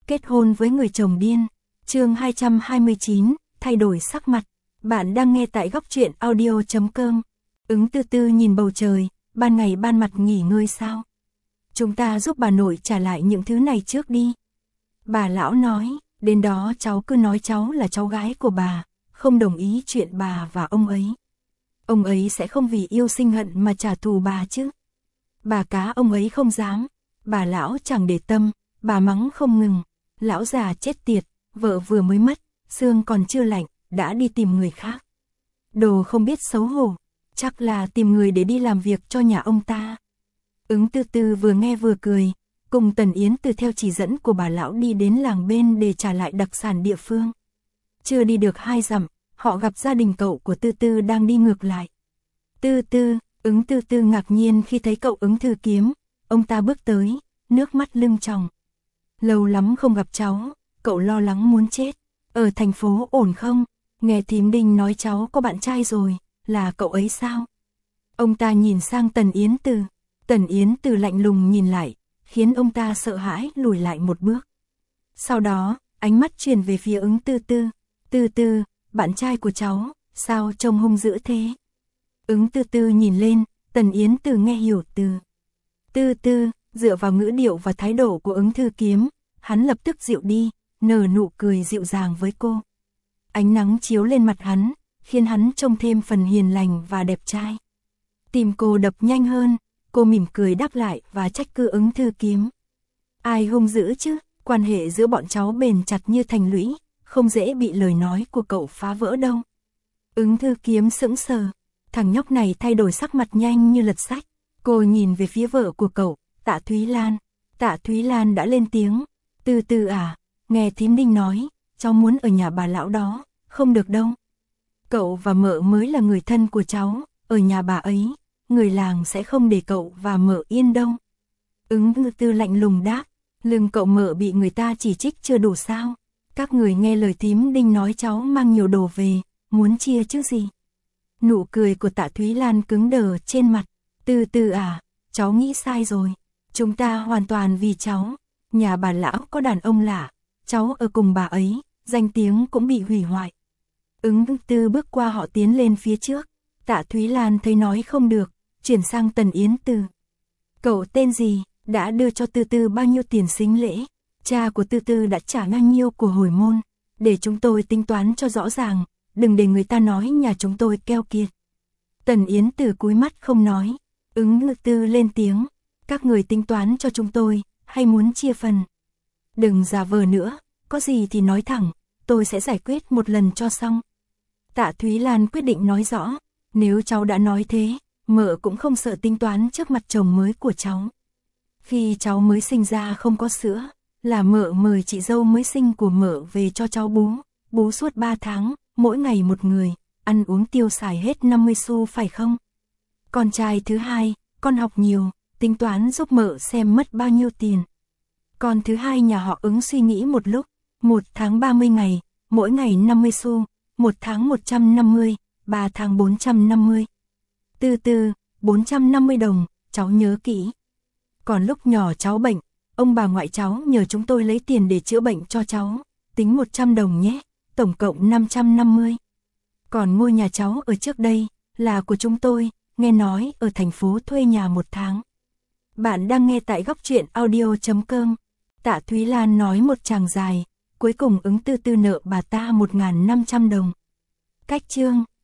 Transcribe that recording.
kết hôn với người chồng điên. Chương 229, thay đổi sắc mặt. Bạn đang nghe tại góc truyện audio.com. Ứng Tư Tư nhìn bầu trời, ban ngày ban mặt nghỉ ngơi sao? Chúng ta giúp bà nội trả lại những thứ này trước đi. Bà lão nói, đến đó cháu cứ nói cháu là cháu gái của bà, không đồng ý chuyện bà và ông ấy. Ông ấy sẽ không vì yêu sinh hận mà trả thù bà chứ. Bà cá ông ấy không dám. Bà lão chẳng để tâm, bà mắng không ngừng. Lão già chết tiệt, vợ vừa mới mất, xương còn chưa lạnh, đã đi tìm người khác. Đồ không biết xấu hổ, chắc là tìm người để đi làm việc cho nhà ông ta. Ứng Tư Tư vừa nghe vừa cười, cùng Tần Yến Từ theo chỉ dẫn của bà lão đi đến làng bên để trả lại đặc sản địa phương. Chưa đi được 2 dặm, họ gặp gia đình cậu của Tư Tư đang đi ngược lại. Tư Tư, Ứng Tư Tư ngạc nhiên khi thấy cậu Ứng Thư Kiếm, ông ta bước tới, nước mắt lưng tròng. Lâu lắm không gặp cháu, cậu lo lắng muốn chết. Ở thành phố ổn không? Nghe thím Đinh nói cháu có bạn trai rồi, là cậu ấy sao? Ông ta nhìn sang Tần Yến Từ. Tần Yến Từ lạnh lùng nhìn lại, khiến ông ta sợ hãi lùi lại một bước. Sau đó, ánh mắt chuyển về phía Ứng Tư Tư. Tư Tư, bạn trai của cháu, sao trông hung dữ thế? Ứng Tư Tư nhìn lên, Tần Yến Từ nghe hiểu từ. Tư Tư, dựa vào ngữ điệu và thái độ của Ứng Thư Kiếm, hắn lập tức dịu đi, nở nụ cười dịu dàng với cô. Ánh nắng chiếu lên mặt hắn, khiến hắn trông thêm phần hiền lành và đẹp trai. Tim cô đập nhanh hơn, cô mỉm cười đáp lại và trách cứ Ứng Thư Kiếm. Ai hung dữ chứ, quan hệ giữa bọn cháu bền chặt như thành lũy, không dễ bị lời nói của cậu phá vỡ đâu. Ứng Thư Kiếm sững sờ, thằng nhóc này thay đổi sắc mặt nhanh như lật sách. Cô nhìn về phía vợ của cậu, Tạ Thúy Lan. Tạ Thúy Lan đã lên tiếng. Tư Tư à, nghe thím Đinh nói, cháu muốn ở nhà bà lão đó, không được đâu. Cậu và mợ mới là người thân của cháu, ở nhà bà ấy, người làng sẽ không để cậu và mợ yên đâu. Ứng Tư Tư lạnh lùng đáp, lưng cậu mợ bị người ta chỉ trích chưa đủ sao? Các người nghe lời thím Đinh nói cháu mang nhiều đồ về, muốn chia chứ gì? Nụ cười của Tạ Thúy Lan cứng đờ trên mặt. Tư Tư à, cháu nghĩ sai rồi. Chúng ta hoàn toàn vì cháu. Nhà bà lão có đàn ông lạ, cháu ở cùng bà ấy, danh tiếng cũng bị hủy hoại. Ứng Tư bước qua họ tiến lên phía trước. Tạ Thúy Lan thấy nói không được, chuyển sang Tần Yến Từ. Cậu tên gì, đã đưa cho Tư Tư bao nhiêu tiền sính lễ? Cha của Tư Tư đã trả bao nhiêu của hồi môn? Để chúng tôi tính toán cho rõ ràng, đừng để người ta nói nhà chúng tôi keo kiệt. Tần Yến Từ cúi mắt không nói. Ứng Tư lên tiếng, các người tính toán cho chúng tôi, hay muốn chia phần? Đừng giả vờ nữa, có gì thì nói thẳng, tôi sẽ giải quyết một lần cho xong. Tạ Thúy Lan quyết định nói rõ, nếu cháu đã nói thế, mợ cũng không sợ tính toán trước mặt chồng mới của cháu. Khi cháu mới sinh ra không có sữa, là mợ mời chị dâu mới sinh của mợ về cho cháu bú suốt 3 tháng, mỗi ngày một người, ăn uống tiêu xài hết 50 xu phải không? Con trai thứ hai, con học nhiều, tính toán giúp mợ xem mất bao nhiêu tiền. Con thứ hai nhà họ Ứng suy nghĩ một lúc, 1 tháng 30 ngày, mỗi ngày 50 xu, 1 tháng 150, 3 tháng 450. Tư Tư, 450 đồng, cháu nhớ kỹ. Còn lúc nhỏ cháu bệnh, ông bà ngoại cháu nhờ chúng tôi lấy tiền để chữa bệnh cho cháu, tính 100 đồng nhé, tổng cộng 550. Còn ngôi nhà cháu ở trước đây, là của chúng tôi, nghe nói ở thành phố thuê nhà 1 tháng. Bạn đang nghe tại góc truyện audio.com. Tạ Thúy Lan nói một tràng dài, cuối cùng Ứng Tư Tư nợ bà ta 1.500 đồng. Cách chương